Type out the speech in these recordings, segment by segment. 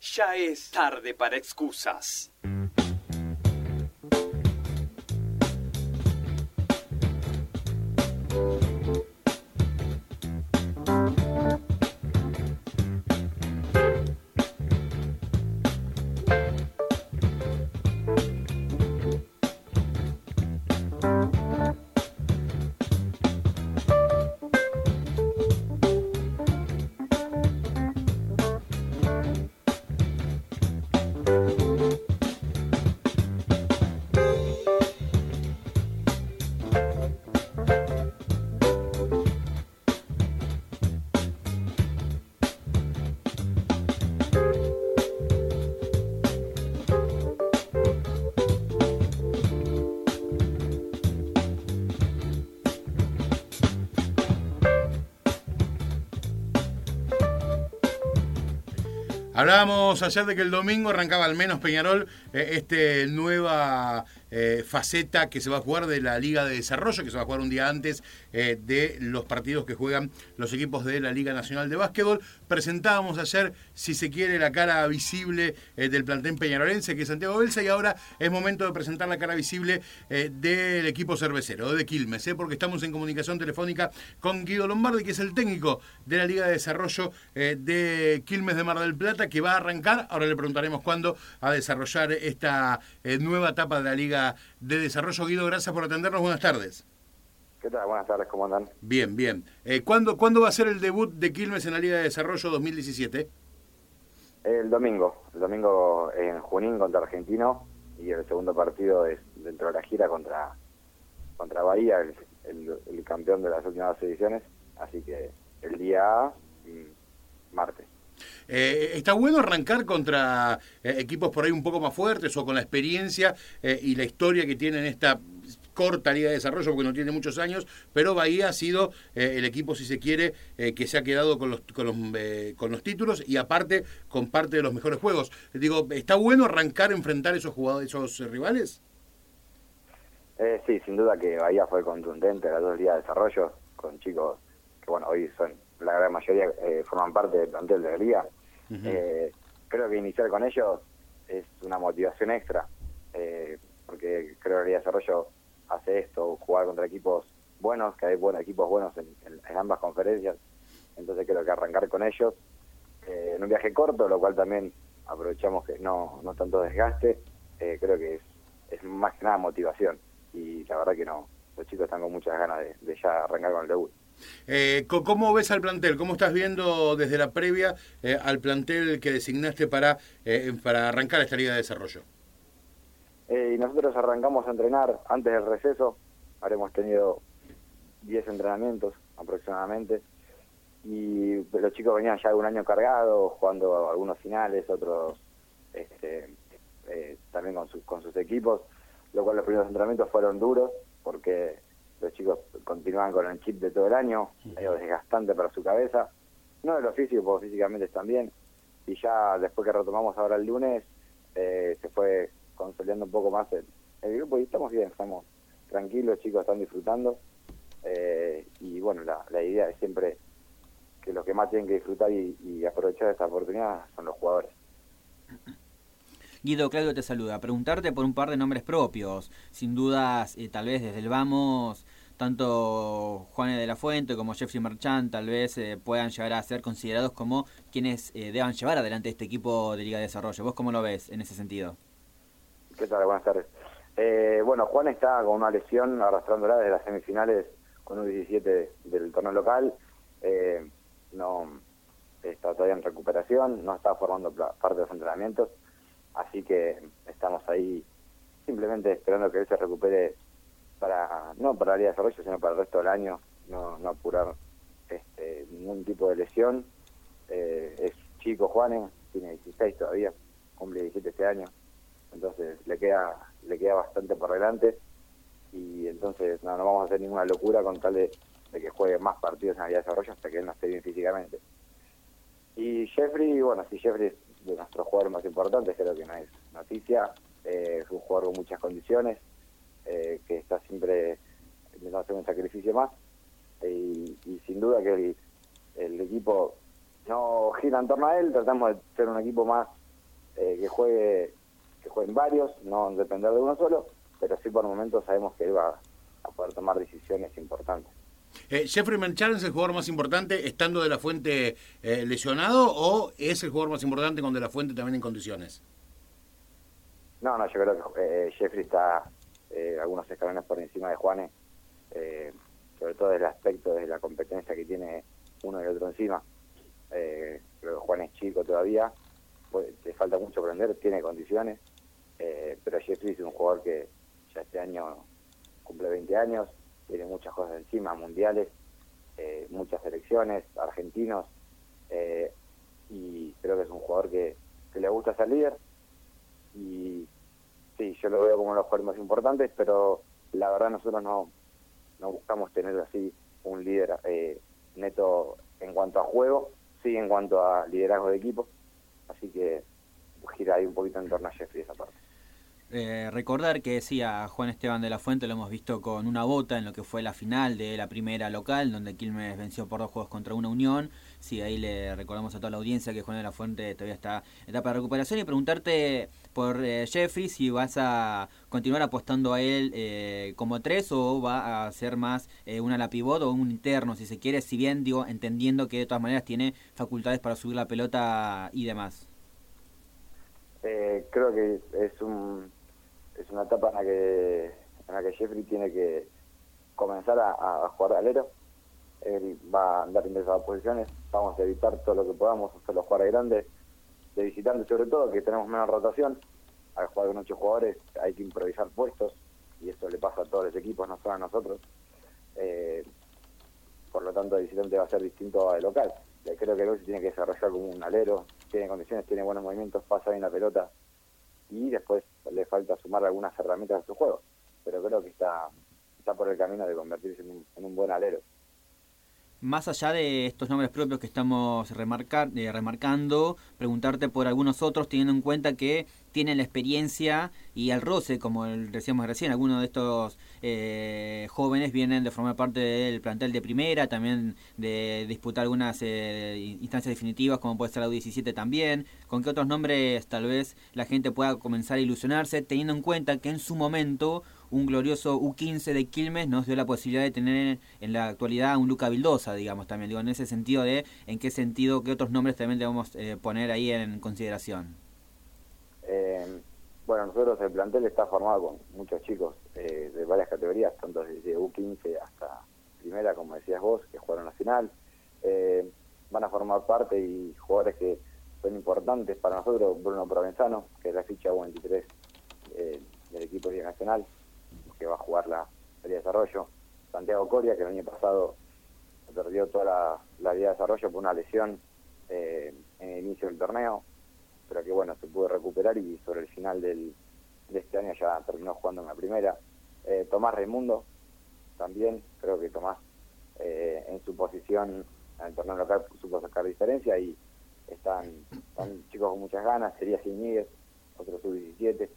Ya es tarde para excusas. Hablábamos ayer de que el domingo arrancaba al menos Peñarol nueva faceta que se va a jugar de la Liga de Desarrollo, que se va a jugar un día antes de los partidos que juegan los equipos de la Liga Nacional de Básquetbol. Presentábamos ayer, si se quiere, la cara visible del plantel peñarolense, que es Santiago Belsa, y ahora es momento de presentar la cara visible del equipo cervecero, de Quilmes, porque estamos en comunicación telefónica con Guido Lombardi, que es el técnico de la Liga de Desarrollo de Quilmes de Mar del Plata, que va a arrancar, ahora le preguntaremos cuándo, a desarrollar esta nueva etapa de la Liga de Desarrollo. Guido, gracias por atendernos, buenas tardes. ¿Qué tal? Buenas tardes, ¿cómo andan? Bien, bien. ¿Cuándo va a ser el debut de Quilmes en la Liga de Desarrollo 2017? El domingo en Junín contra Argentino, y el segundo partido es dentro de la gira contra Bahía, el campeón de las últimas 2 ediciones, así que el día martes. Está bueno arrancar contra equipos por ahí un poco más fuertes o con la experiencia y la historia que tienen esta corta Liga de Desarrollo, porque no tiene muchos años, pero Bahía ha sido el equipo, si se quiere, que se ha quedado con los títulos y aparte con parte de los mejores juegos. Digo, ¿está bueno arrancar a enfrentar esos rivales? Sí, sin duda que Bahía fue contundente las 2 Ligas de Desarrollo, con chicos que, bueno, hoy son, la gran mayoría forman parte del plantel de la Liga. Uh-huh. Creo que iniciar con ellos es una motivación extra, porque creo que la Liga de Desarrollo hace esto, jugar contra equipos buenos, que hay equipos buenos en ambas conferencias, entonces creo que arrancar con ellos en un viaje corto, lo cual también aprovechamos que no tanto desgaste, creo que es más que nada motivación, y la verdad que los chicos están con muchas ganas de ya arrancar con el debut. ¿Cómo ves al plantel? ¿Cómo estás viendo desde la previa al plantel que designaste para arrancar esta Liga de Desarrollo? Y nosotros arrancamos a entrenar antes del receso, habremos tenido 10 entrenamientos aproximadamente, y los chicos venían ya de un año cargados, jugando algunos finales, otros también con sus equipos, lo cual los primeros entrenamientos fueron duros, porque los chicos continuaban con el chip de todo el año, medio desgastante para su cabeza, no de lo físico, porque físicamente están bien, y ya después que retomamos ahora el lunes, se fue consolidando un poco más el grupo, y estamos bien, estamos tranquilos, los chicos están disfrutando, y bueno, la idea es siempre que los que más tienen que disfrutar y aprovechar esta oportunidad son los jugadores. Guido, Claudio te saluda. Preguntarte por un par de nombres propios. Sin dudas, tal vez desde el vamos, tanto Juan de la Fuente como Jeffrey Marchand tal vez puedan llegar a ser considerados como quienes deban llevar adelante este equipo de Liga de Desarrollo. ¿Vos cómo lo ves en ese sentido? ¿Qué tal? Buenas tardes. Bueno, Juan está con una lesión arrastrándola desde las semifinales con un 17 del torneo local. No está todavía en recuperación, no está formando parte de los entrenamientos. Así que estamos ahí simplemente esperando que él se recupere no para la Liga de Desarrollo, sino para el resto del año, no apurar ningún tipo de lesión. Es chico Juanes, tiene 16 todavía, cumple 17 este año, entonces le queda bastante por delante, y entonces no vamos a hacer ninguna locura con tal de que juegue más partidos en la Liga de Desarrollo hasta que él no esté bien físicamente. Y Jeffrey, bueno, si Jeffrey de nuestros jugadores más importantes, creo que no es noticia, es un jugador con muchas condiciones, que está siempre intentando hacer un sacrificio más, y sin duda que el equipo no gira en torno a él, tratamos de ser un equipo más que jueguen varios, no depender de uno solo, pero sí por momentos sabemos que él va a poder tomar decisiones importantes. ¿Jeffrey Merchan es el jugador más importante estando De La Fuente lesionado o es el jugador más importante con De La Fuente también en condiciones? No, yo creo que Jeffrey está algunos escalones por encima de Juanes, sobre todo desde el aspecto, desde la competencia que tiene uno y el otro encima. Creo que Juan es chico todavía, pues, le falta mucho aprender, tiene condiciones, pero Jeffrey es un jugador que ya este año cumple 20 años, tiene muchas cosas encima, mundiales, muchas selecciones, argentinos, y creo que es un jugador que le gusta ser líder, y sí, yo lo veo como uno de los jugadores más importantes, pero la verdad nosotros no buscamos tener así un líder neto en cuanto a juego, sí en cuanto a liderazgo de equipo, así que gira ahí un poquito en torno a Jeffrey esa parte. Recordar que sí, a Juan Esteban de la Fuente lo hemos visto con una bota en lo que fue la final de la primera local, donde Quilmes venció por 2 juegos contra una Unión. Sí, ahí le recordamos a toda la audiencia que Juan de la Fuente todavía está en etapa de recuperación, y preguntarte por Jeffrey si vas a continuar apostando a él como 3 o va a ser más un ala pivot o un interno, si se quiere, si bien digo, entendiendo que de todas maneras tiene facultades para subir la pelota y demás. Creo que es una etapa en la que Jeffrey tiene que comenzar a jugar de alero. Él va a andar en esas posiciones, vamos a evitar todo lo que podamos, hacer los jugadores grandes, de visitante sobre todo, que tenemos menos rotación. Al jugar con 8 jugadores hay que improvisar puestos, y eso le pasa a todos los equipos, no solo a nosotros. Por lo tanto, el visitante va a ser distinto al local. Creo que él se tiene que desarrollar como un alero, tiene condiciones, tiene buenos movimientos, pasa bien la pelota, y después le falta sumar algunas herramientas a su juego, pero creo que está por el camino de convertirse en un buen alero. Más allá de estos nombres propios que estamos remarcando, preguntarte por algunos otros, teniendo en cuenta que tienen la experiencia y el roce, como decíamos recién, algunos de estos jóvenes vienen de formar parte del plantel de primera, también de disputar algunas instancias definitivas, como puede ser la U17 también. ¿Con qué otros nombres tal vez la gente pueda comenzar a ilusionarse, teniendo en cuenta que en su momento un glorioso U15 de Quilmes nos dio la posibilidad de tener en la actualidad un Luca Vildosa, digamos, también, digo, en ese sentido en qué sentido, qué otros nombres también debemos poner ahí en consideración? Bueno, nosotros el plantel está formado con muchos chicos de varias categorías, tanto desde U15 hasta primera, como decías vos, que jugaron la final. Van a formar parte y jugadores que son importantes para nosotros: Bruno Provenzano, que es la ficha U23 del equipo de Liga Nacional, que va a jugar la Liga de Desarrollo; Santiago Coria, que el año pasado perdió toda la Liga de Desarrollo por una lesión en el inicio del torneo, pero que bueno, se pudo recuperar y sobre el final de este año ya terminó jugando en la primera. Tomás Raimundo, también, creo que Tomás en su posición en el torneo local supo sacar diferencia, y están chicos con muchas ganas. Sería Iñiguez, otro sub-17,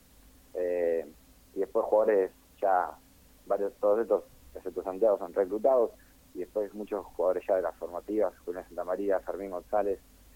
y después jugadores ya, todos estos, excepto Santiago, son reclutados, y después muchos jugadores ya de las formativas: Julián Santamaría, Fermín González,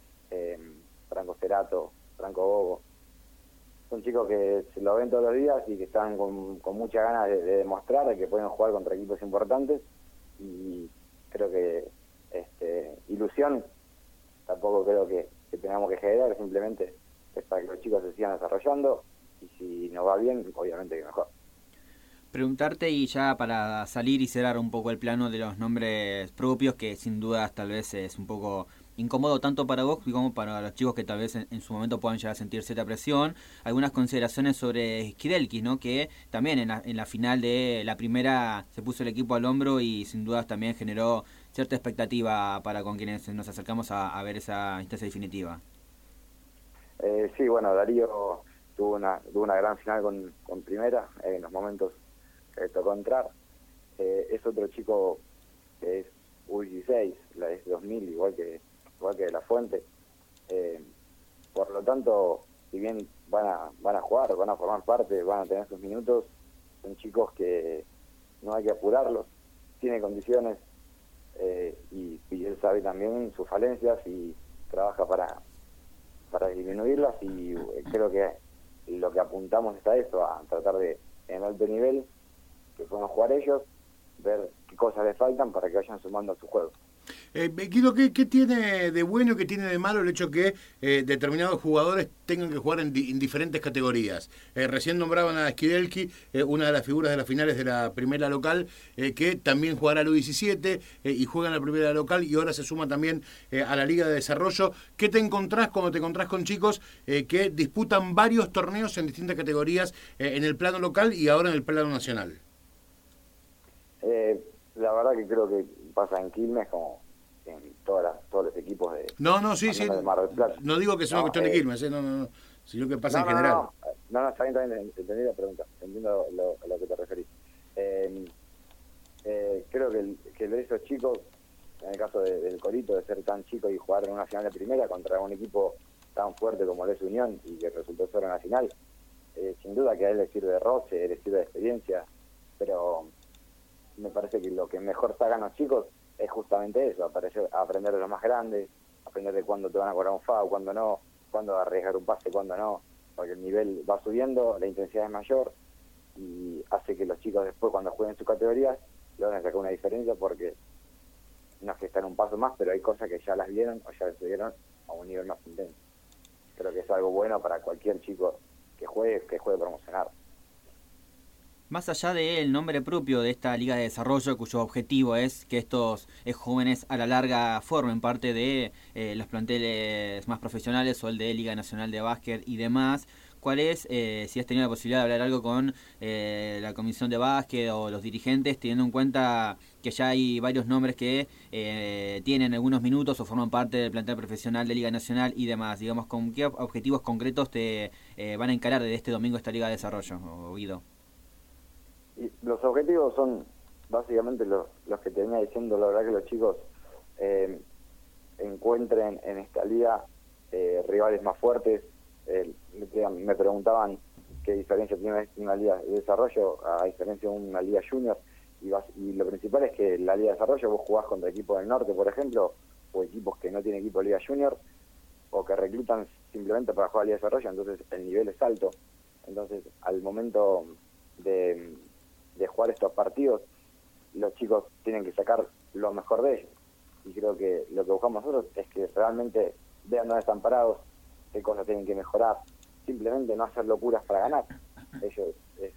Franco Cerato, Franco Bobo. Son chicos que se lo ven todos los días y que están con muchas ganas de demostrar que pueden jugar contra equipos importantes, y creo que ilusión tampoco creo que tengamos que generar, simplemente es para que los chicos se sigan desarrollando, y si nos va bien, obviamente que mejor. Preguntarte, y ya para salir y cerrar un poco el plano de los nombres propios, que sin dudas tal vez es un poco incómodo tanto para vos como para los chicos que tal vez en su momento puedan llegar a sentir cierta presión, algunas consideraciones sobre Skidelki, ¿no? Que también en la final de la primera se puso el equipo al hombro y sin dudas también generó cierta expectativa para con quienes nos acercamos a ver esa instancia definitiva. Sí, bueno, Darío tuvo una gran final con primera en los momentos que le tocó entrar. Es otro chico que es U16, la es 2000, igual que De La Fuente. Por lo tanto, si bien van a jugar, van a formar parte, van a tener sus minutos, son chicos que no hay que apurarlos, tiene condiciones, y él sabe también sus falencias y trabaja para para disminuirlas y creo que lo que apuntamos es a eso, a tratar de, en alto nivel, que puedan jugar ellos, ver qué cosas les faltan para que vayan sumando a su juego. Guido, ¿qué tiene de bueno y qué tiene de malo el hecho que determinados jugadores tengan que jugar en diferentes categorías? Recién nombraban a Skidelki, una de las figuras de las finales de la primera local, que también jugará el U17 y juega en la primera local y ahora se suma también a la Liga de Desarrollo. ¿Qué te encontrás cuando te encontrás con chicos que disputan varios torneos en distintas categorías en el plano local y ahora en el plano nacional? La verdad que creo que pasa en Quilmes como en todos los equipos de Sí, de Mar del Plata. no digo que sea una cuestión de Quilmes, no, sino que pasa en general. No, está bien, entendí la pregunta, entiendo a lo que te referís. Creo que de esos chicos, en el caso del Corito, de ser tan chico y jugar en una final de primera contra un equipo tan fuerte como el Unión y que resultó ser en la final, sin duda que a él le sirve de roce, le sirve de experiencia, pero me parece que lo que mejor sacan los chicos es justamente eso, aprender de los más grandes, aprender de cuándo te van a cobrar un foul, cuándo no, cuándo arriesgar un pase, cuándo no, porque el nivel va subiendo, la intensidad es mayor y hace que los chicos después cuando jueguen sus categorías logren sacar una diferencia, porque no es que están un paso más, pero hay cosas que ya las vieron o ya las vieron a un nivel más intenso. Creo que es algo bueno para cualquier chico que juegue promocionar. Más allá del nombre propio de esta Liga de Desarrollo, cuyo objetivo es que estos jóvenes a la larga formen parte de los planteles más profesionales o el de Liga Nacional de Básquet y demás, ¿cuál es, si has tenido la posibilidad de hablar algo con la Comisión de Básquet o los dirigentes, teniendo en cuenta que ya hay varios nombres que tienen algunos minutos o forman parte del plantel profesional de Liga Nacional y demás? Digamos, ¿con qué objetivos concretos te van a encarar desde este domingo esta Liga de Desarrollo, Guido? Y los objetivos son básicamente los que te venía diciendo. La verdad que los chicos encuentren en esta liga rivales más fuertes. Me preguntaban qué diferencia tiene una liga de desarrollo a diferencia de una liga junior, y lo principal es que la liga de desarrollo vos jugás contra equipos del norte, por ejemplo, o equipos que no tienen equipo de liga junior o que reclutan simplemente para jugar a liga de desarrollo, entonces el nivel es alto. Entonces al momento de jugar estos partidos, los chicos tienen que sacar lo mejor de ellos, y creo que lo que buscamos nosotros es que realmente vean dónde están parados, qué cosas tienen que mejorar, simplemente no hacer locuras para ganar. Ellos es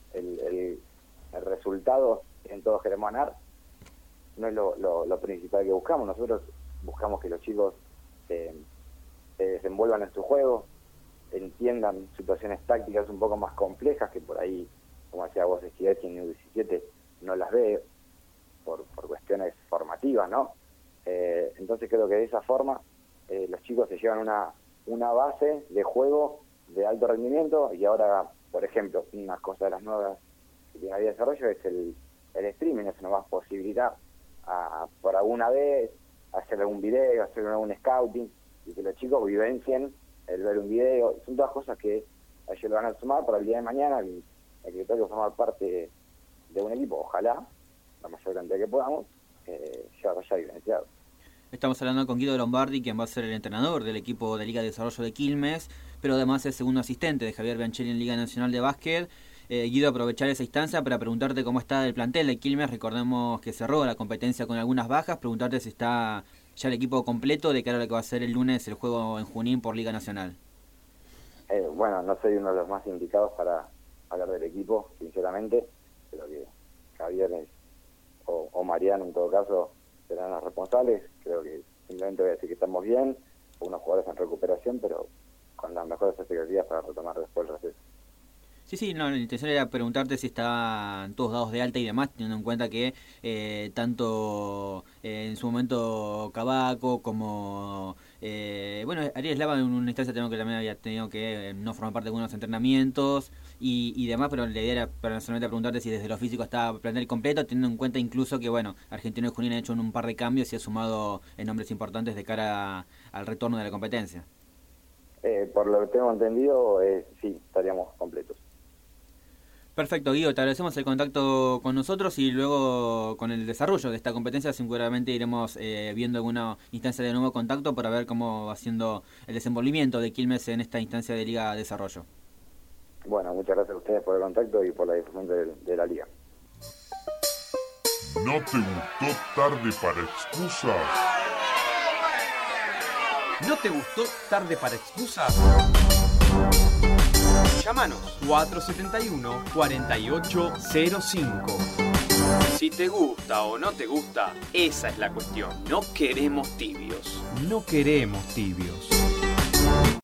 el resultado que todos queremos ganar, no es lo principal que buscamos. Nosotros buscamos que los chicos se desenvuelvan en su juego, entiendan situaciones tácticas un poco más complejas que por ahí, como decía vos, Esquivel en U17 no las ve por cuestiones formativas, ¿no? Entonces creo que de esa forma los chicos se llevan una base de juego de alto rendimiento, y ahora, por ejemplo, una cosa de las nuevas que tiene la Liga de Desarrollo es el streaming. Eso nos va a posibilitar por alguna vez hacer algún video, hacer algún scouting, y que los chicos vivencien el ver un video. Son todas cosas que a ellos lo van a sumar para el día de mañana, el que tenga que formar parte de un equipo, ojalá, la mayor cantidad que podamos, ya vaya vivenciado. Estamos hablando con Guido Lombardi, quien va a ser el entrenador del equipo de Liga de Desarrollo de Quilmes, pero además es segundo asistente de Javier Bianchelli en Liga Nacional de Básquet. Guido, aprovechar esa instancia para preguntarte cómo está el plantel de Quilmes. Recordemos que cerró la competencia con algunas bajas, preguntarte si está ya el equipo completo de cara a lo que va a ser el lunes el juego en Junín por Liga Nacional. Bueno, no soy uno de los más indicados para hablar del equipo, sinceramente. Creo que Javier o Mariano, en todo caso, serán los responsables. Creo que simplemente voy a decir que estamos bien, unos jugadores en recuperación, pero con las mejores expectativas para retomar después el receso. Sí, no, la intención era preguntarte si estaban todos dados de alta y demás, teniendo en cuenta que tanto en su momento Cabaco como Ariel Slava en una instancia tengo que también había tenido que no formar parte de algunos entrenamientos y demás, pero la idea era personalmente preguntarte si desde lo físico estaba plantel completo, teniendo en cuenta incluso que Argentino y Junín han hecho un par de cambios y ha sumado nombres importantes de cara al retorno de la competencia. Por lo que tengo entendido, sí, estaríamos completos. Perfecto, Guido, te agradecemos el contacto con nosotros y luego con el desarrollo de esta competencia seguramente iremos viendo alguna instancia de nuevo contacto para ver cómo va siendo el desenvolvimiento de Quilmes en esta instancia de Liga de Desarrollo. Bueno, muchas gracias a ustedes por el contacto y por la difusión de la liga. ¿No te gustó Tarde para Excusas? ¿No te gustó Tarde para Excusas? Llámanos 471-4805. Si te gusta o no te gusta, esa es la cuestión. No queremos tibios. No queremos tibios.